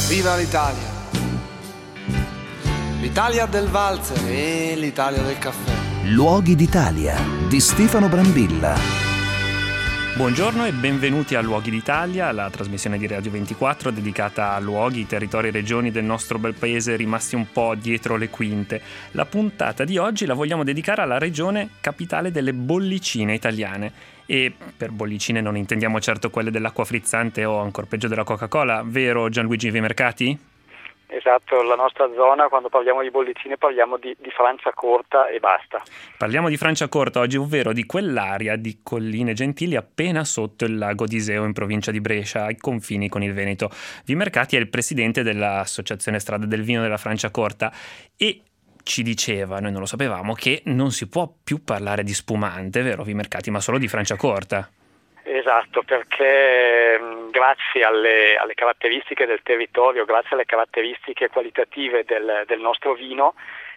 Viva l'Italia! L'Italia del valzer e l'Italia del caffè. Luoghi d'Italia di Stefano Brambilla. Buongiorno e benvenuti a Luoghi d'Italia, la trasmissione di Radio 24 dedicata a luoghi, territori e regioni del nostro bel paese rimasti un po' dietro le quinte. La puntata di oggi la vogliamo dedicare alla regione capitale delle bollicine italiane. E per bollicine non intendiamo certo quelle dell'acqua frizzante o ancor peggio della Coca-Cola, vero Gianluigi Vimercati? Esatto, la nostra zona, quando parliamo di bollicine, parliamo di Franciacorta e basta. Parliamo di Franciacorta oggi, ovvero di quell'area di colline gentili appena sotto il lago di Iseo in provincia di Brescia, ai confini con il Veneto. Vimercati è il presidente dell'Associazione Strade del Vino della Franciacorta e ci diceva, noi non lo sapevamo, che non si può più parlare di spumante, vero Vimercati, ma solo di Franciacorta. Esatto, perché grazie alle caratteristiche del territorio, grazie alle caratteristiche qualitative del nostro vino,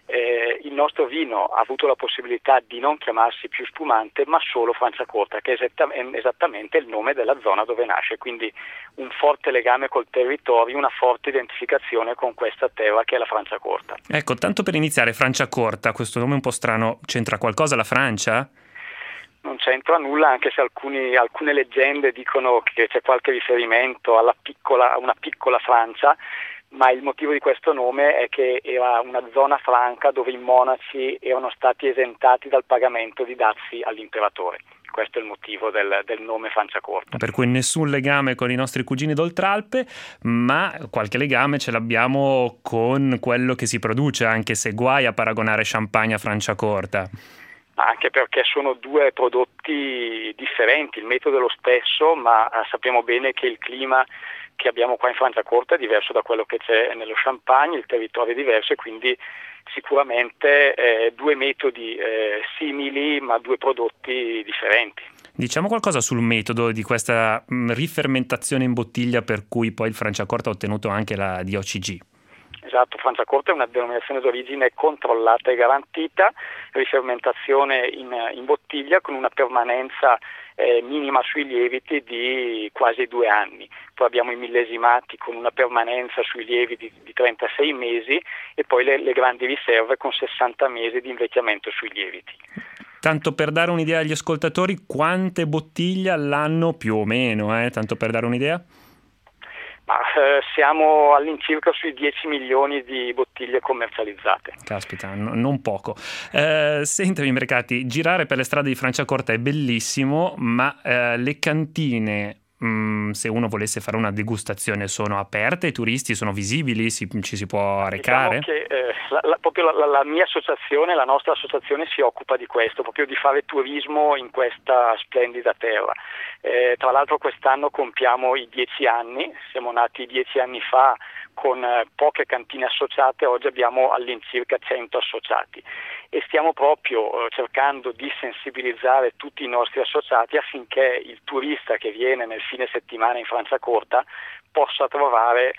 il nostro vino ha avuto la possibilità di non chiamarsi più spumante, ma solo Franciacorta, che è esattamente il nome della zona dove nasce, quindi un forte legame col territorio, una forte identificazione con questa terra che è la Franciacorta. Ecco, tanto per iniziare, Franciacorta, questo nome un po' strano, c'entra qualcosa la Francia? Non c'entra nulla, anche se alcune leggende dicono che c'è qualche riferimento a una piccola Francia, ma il motivo di questo nome è che era una zona franca dove i monaci erano stati esentati dal pagamento di dazi all'imperatore. Questo è il motivo del nome Franciacorta. Per cui nessun legame con i nostri cugini d'Oltralpe, ma qualche legame ce l'abbiamo con quello che si produce, anche se guai a paragonare Champagne a Franciacorta. Anche perché sono due prodotti differenti, il metodo è lo stesso, ma sappiamo bene che il clima che abbiamo qua in Franciacorta è diverso da quello che c'è nello Champagne, il territorio è diverso e quindi sicuramente due metodi simili ma due prodotti differenti. Diciamo qualcosa sul metodo di questa rifermentazione in bottiglia per cui poi il Franciacorta ha ottenuto anche la DOCG. Esatto, Franciacorta è una denominazione d'origine controllata e garantita, rifermentazione in bottiglia con una permanenza minima sui lieviti di quasi 2 anni. Poi abbiamo i millesimati con una permanenza sui lieviti di 36 mesi e poi le grandi riserve con 60 mesi di invecchiamento sui lieviti. Tanto per dare un'idea agli ascoltatori, quante bottiglie all'anno più o meno, tanto per dare un'idea? Siamo all'incirca sui 10 milioni di bottiglie commercializzate. Caspita, non poco. Senta, Vimercati, girare per le strade di Franciacorta è bellissimo, ma le cantine, se uno volesse fare una degustazione, sono aperte ai turisti, sono visibili, ci si può recare? Diciamo che proprio la mia associazione, la nostra associazione si occupa di questo, proprio di fare turismo in questa splendida terra. Tra l'altro quest'anno compiamo i 10 anni, siamo nati 10 anni fa con poche cantine associate, oggi abbiamo all'incirca 100 associati e stiamo proprio cercando di sensibilizzare tutti i nostri associati affinché il turista che viene nel fine settimana in Franciacorta possa trovare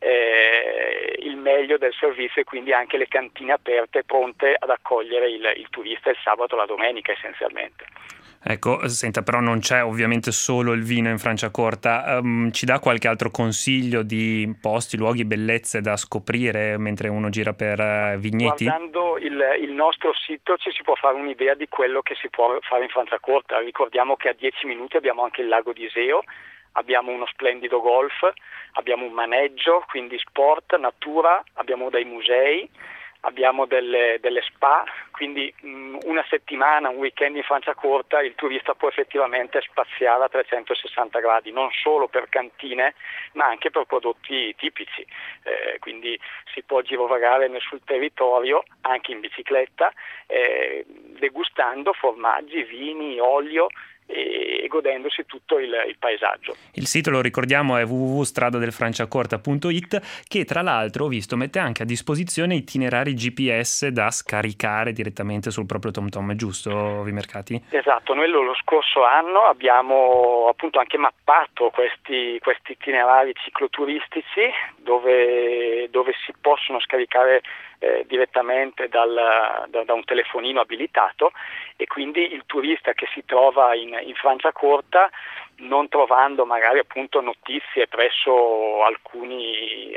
il meglio del servizio e quindi anche le cantine aperte pronte ad accogliere il turista il sabato o la domenica essenzialmente. Ecco, senta, però non c'è ovviamente solo il vino in Franciacorta, ci dà qualche altro consiglio di posti, luoghi, bellezze da scoprire mentre uno gira per vigneti? Guardando il nostro sito ci si può fare un'idea di quello che si può fare in Franciacorta. Ricordiamo che a 10 minuti abbiamo anche il lago di Iseo, abbiamo uno splendido golf, abbiamo un maneggio, quindi sport, natura, abbiamo dei musei, abbiamo delle spa, quindi una settimana, un weekend in Franciacorta il turista può effettivamente spaziare a 360 gradi, non solo per cantine ma anche per prodotti tipici, quindi si può girovagare sul territorio anche in bicicletta, degustando formaggi, vini, olio e godendosi tutto il paesaggio. Il sito, lo ricordiamo, è www.stradadelfranciacorta.it, che tra l'altro ho visto mette anche a disposizione itinerari GPS da scaricare direttamente sul proprio TomTom, giusto Vimercati? Esatto, noi lo scorso anno abbiamo appunto anche mappato questi itinerari cicloturistici dove si possono scaricare direttamente da un telefonino abilitato e quindi il turista che si trova in Franciacorta non trovando magari appunto notizie presso alcuni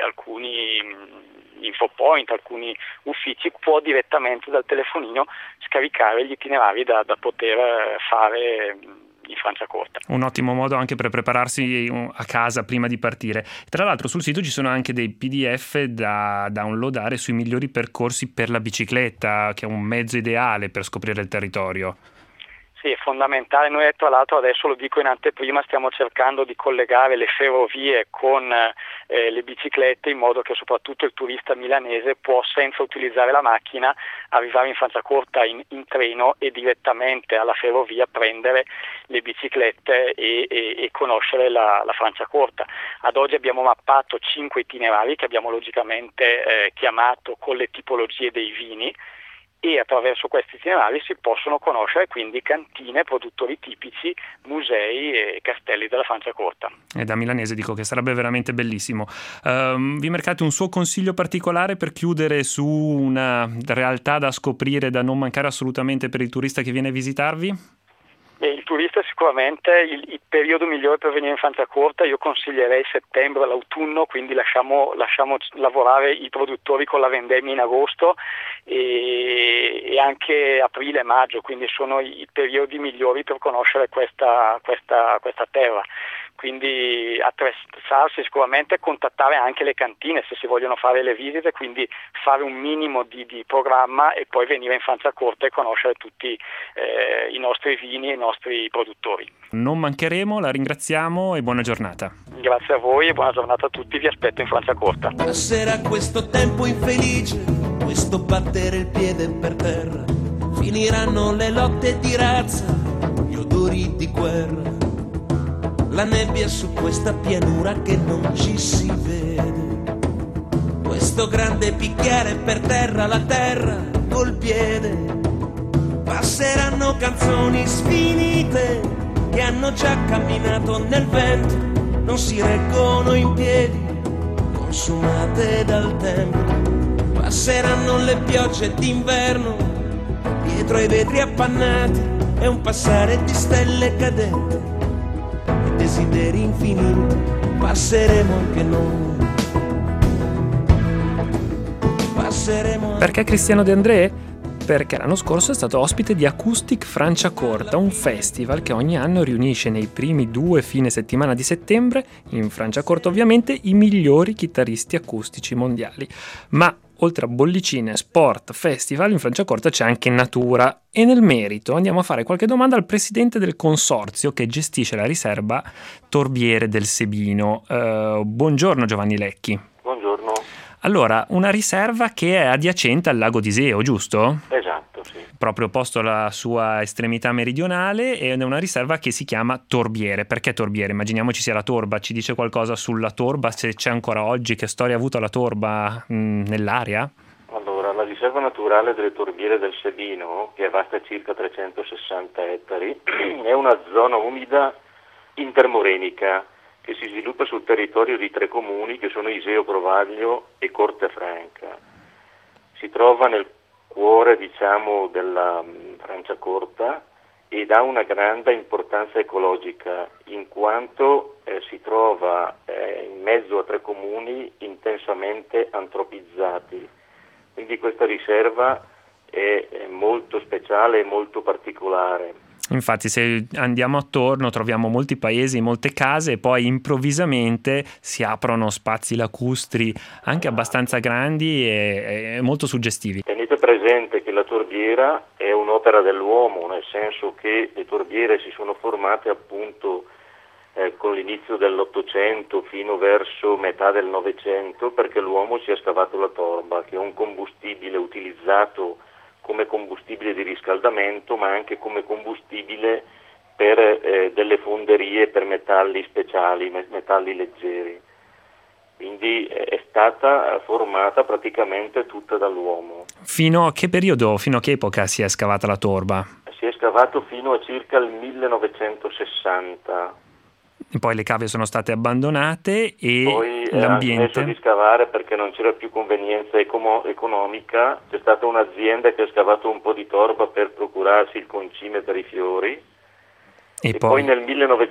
infopoint, alcuni uffici, può direttamente dal telefonino scaricare gli itinerari da poter fare in Franciacorta. Un ottimo modo anche per prepararsi a casa prima di partire. Tra l'altro sul sito ci sono anche dei PDF da downloadare sui migliori percorsi per la bicicletta, che è un mezzo ideale per scoprire il territorio. Sì, è fondamentale. Noi tra l'altro, adesso lo dico in anteprima, stiamo cercando di collegare le ferrovie con le biciclette, in modo che soprattutto il turista milanese può, senza utilizzare la macchina, arrivare in Franciacorta in treno e direttamente alla ferrovia prendere le biciclette e conoscere la Franciacorta. Ad oggi abbiamo mappato 5 itinerari che abbiamo logicamente chiamato con le tipologie dei vini, e attraverso questi itinerari si possono conoscere quindi cantine, produttori tipici, musei e castelli della Franciacorta. E da milanese dico che sarebbe veramente bellissimo. Vi mercate un suo consiglio particolare per chiudere su una realtà da scoprire, da non mancare assolutamente per il turista che viene a visitarvi? Il turista sicuramente il periodo migliore per venire in Franciacorta, io consiglierei settembre all'autunno, quindi lasciamo lavorare i produttori con la vendemmia in agosto e anche aprile e maggio, quindi sono i periodi migliori per conoscere questa terra. Quindi attrezzarsi sicuramente, contattare anche le cantine se si vogliono fare le visite, quindi fare un minimo di programma e poi venire in Franciacorta e conoscere tutti i nostri vini e i nostri produttori. Non mancheremo, la ringraziamo e buona giornata. Grazie a voi e buona giornata a tutti, vi aspetto in Franciacorta. Passerà questo tempo infelice, questo battere il piede per terra, finiranno le lotte di razza, gli odori di guerra. La nebbia su questa pianura che non ci si vede, questo grande picchiare per terra la terra col piede. Passeranno canzoni sfinite che hanno già camminato nel vento, non si reggono in piedi, consumate dal tempo. Passeranno le piogge d'inverno dietro ai vetri appannati e un passare di stelle cadenti, desideri infiniti, passeremo anche noi. Passeremo. Perché Cristiano De André? Perché l'anno scorso è stato ospite di Acoustic Franciacorta, un festival che ogni anno riunisce nei primi 2 fine settimana di settembre, in Franciacorta ovviamente, i migliori chitarristi acustici mondiali. Ma oltre a bollicine, sport, festival, in Franciacorta c'è anche natura, e nel merito andiamo a fare qualche domanda al presidente del consorzio che gestisce la riserva Torbiere del Sebino. Buongiorno Giovanni Lecchi. Buongiorno. Allora, una riserva che è adiacente al lago d'Iseo, giusto? Esatto, sì. Proprio posto alla sua estremità meridionale, ed è una riserva che si chiama Torbiere. Perché Torbiere? Immaginiamo ci sia la torba. Ci dice qualcosa sulla torba, se c'è ancora oggi? Che storia ha avuto la torba nell'area? Allora, la riserva naturale delle Torbiere del Sebino, che è vasta circa 360 ettari, è una zona umida intermorenica che si sviluppa sul territorio di 3 comuni che sono Iseo Provaglio e Cortefranca. Si trova nel cuore, della Franciacorta ed ha una grande importanza ecologica in quanto si trova in mezzo a 3 comuni intensamente antropizzati. Quindi questa riserva è molto speciale e molto particolare. Infatti se andiamo attorno troviamo molti paesi, molte case, e poi improvvisamente si aprono spazi lacustri anche abbastanza grandi e molto suggestivi. Tenete presente che la torbiera è un'opera dell'uomo, nel senso che le torbiere si sono formate appunto con l'inizio dell'Ottocento fino verso metà del Novecento, perché l'uomo ci ha scavato la torba, che è un combustibile utilizzato come combustibile di riscaldamento, ma anche come combustibile per delle fonderie per metalli speciali, metalli leggeri. Quindi è stata formata praticamente tutta dall'uomo. Fino a che periodo, fino a che epoca si è scavata la torba? Si è scavato fino a circa il 1960. E poi le cave sono state abbandonate e poi l'ambiente... hanno smesso di scavare perché non c'era più convenienza economica. C'è stata un'azienda che ha scavato un po' di torba per procurarsi il concime per i fiori E poi nel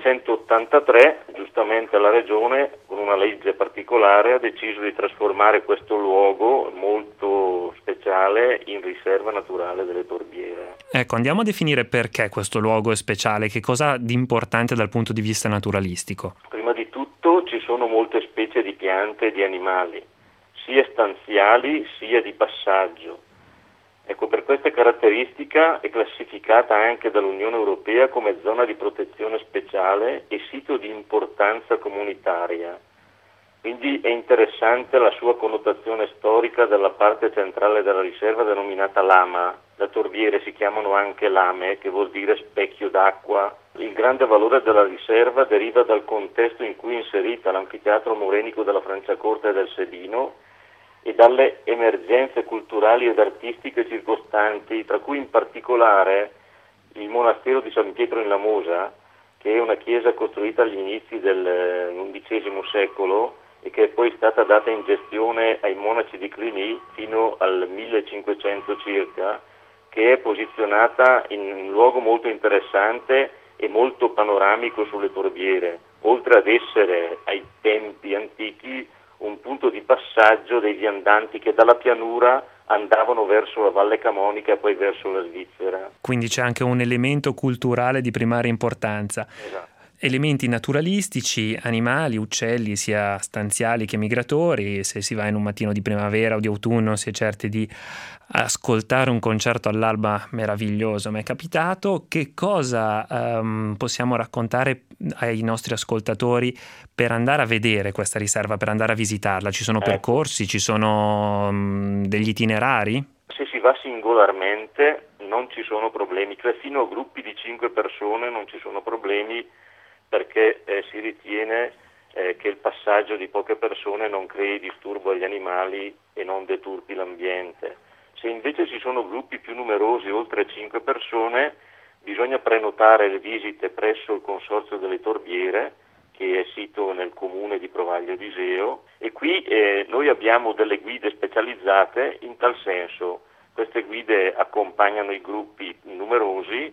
1983, giustamente la Regione, con una legge particolare, ha deciso di trasformare questo luogo molto speciale in riserva naturale delle Torbiere. Ecco, andiamo a definire perché questo luogo è speciale, che cosa ha di importante dal punto di vista naturalistico. Prima di tutto ci sono molte specie di piante e di animali, sia stanziali sia di passaggio. Ecco, per questa caratteristica è classificata anche dall'Unione Europea come zona di protezione speciale e sito di importanza comunitaria. Quindi è interessante la sua connotazione storica della parte centrale della riserva denominata Lama. Da Torbiere si chiamano anche Lame, che vuol dire specchio d'acqua. Il grande valore della riserva deriva dal contesto in cui è inserita l'anfiteatro morenico della Franciacorta e del Sedino e dalle emergenze culturali ed artistiche circostanti, tra cui in particolare il monastero di San Pietro in Lamosa, che è una chiesa costruita agli inizi del XI secolo e che è poi stata data in gestione ai monaci di Cluny fino al 1500 circa, che è posizionata in un luogo molto interessante e molto panoramico sulle Torbiere, oltre ad essere ai tempi antichi un punto di passaggio dei viandanti che dalla pianura andavano verso la Valle Camonica e poi verso la Svizzera. Quindi c'è anche un elemento culturale di primaria importanza. Esatto. Elementi naturalistici, animali, uccelli, sia stanziali che migratori. Se si va in un mattino di primavera o di autunno si è certi di ascoltare un concerto all'alba meraviglioso. Mi è capitato. Che cosa possiamo raccontare ai nostri ascoltatori per andare a vedere questa riserva, per andare a visitarla? Ci sono percorsi, ci sono degli itinerari? Se si va singolarmente non ci sono problemi, cioè fino a gruppi di 5 persone non ci sono problemi, perché si ritiene che il passaggio di poche persone non crei disturbo agli animali e non deturpi l'ambiente. Se invece ci sono gruppi più numerosi, oltre 5 persone, bisogna prenotare le visite presso il Consorzio delle Torbiere, che è sito nel comune di Provaglio d'Iseo, e qui noi abbiamo delle guide specializzate in tal senso. Queste guide accompagnano i gruppi numerosi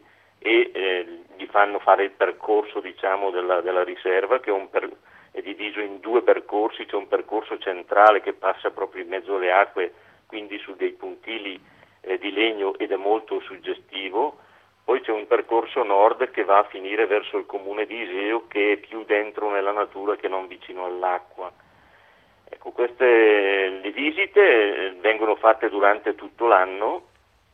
e gli fanno fare il percorso, diciamo, della riserva, che è diviso in 2 percorsi. C'è un percorso centrale che passa proprio in mezzo alle acque, quindi su dei puntili di legno, ed è molto suggestivo. Poi c'è un percorso nord che va a finire verso il comune di Iseo, che è più dentro nella natura che non vicino all'acqua. Ecco, le visite vengono fatte durante tutto l'anno.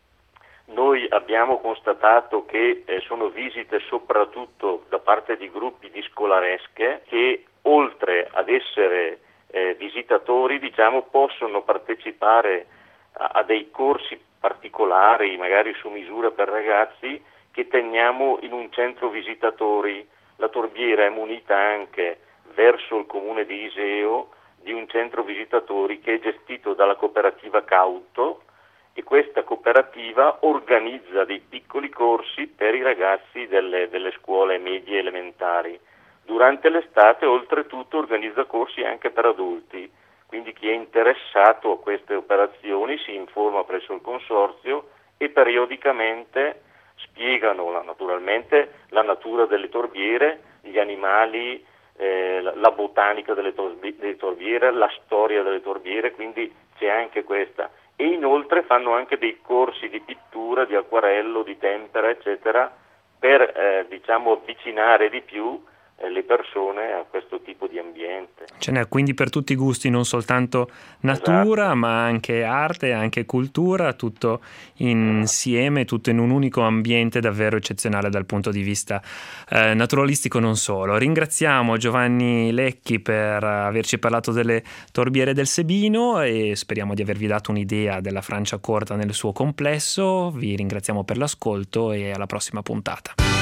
Noi abbiamo constatato che sono visite soprattutto da parte di gruppi di scolaresche che, oltre ad essere visitatori, diciamo, possono partecipare a dei corsi particolari, magari su misura per ragazzi, che teniamo in un centro visitatori. La Torbiera è munita anche verso il comune di Iseo di un centro visitatori che è gestito dalla cooperativa Cauto, e questa cooperativa organizza dei piccoli corsi per i ragazzi delle scuole medie e elementari. Durante l'estate, oltretutto, organizza corsi anche per adulti, quindi chi è interessato a queste operazioni si informa presso il consorzio e periodicamente spiegano naturalmente la natura delle torbiere, gli animali, la botanica delle torbiere, la storia delle torbiere, quindi c'è anche questa. E inoltre fanno anche dei corsi di pittura, di acquarello, di tempera, eccetera, per avvicinare di più le persone a questo tipo di ambiente. Ce n'è quindi per tutti i gusti, non soltanto natura, esatto, ma anche arte, anche cultura, tutto insieme, tutto in un unico ambiente davvero eccezionale dal punto di vista naturalistico, non solo. Ringraziamo Giovanni Lecchi per averci parlato delle Torbiere del Sebino e speriamo di avervi dato un'idea della Franciacorta nel suo complesso. Vi ringraziamo per l'ascolto e alla prossima puntata.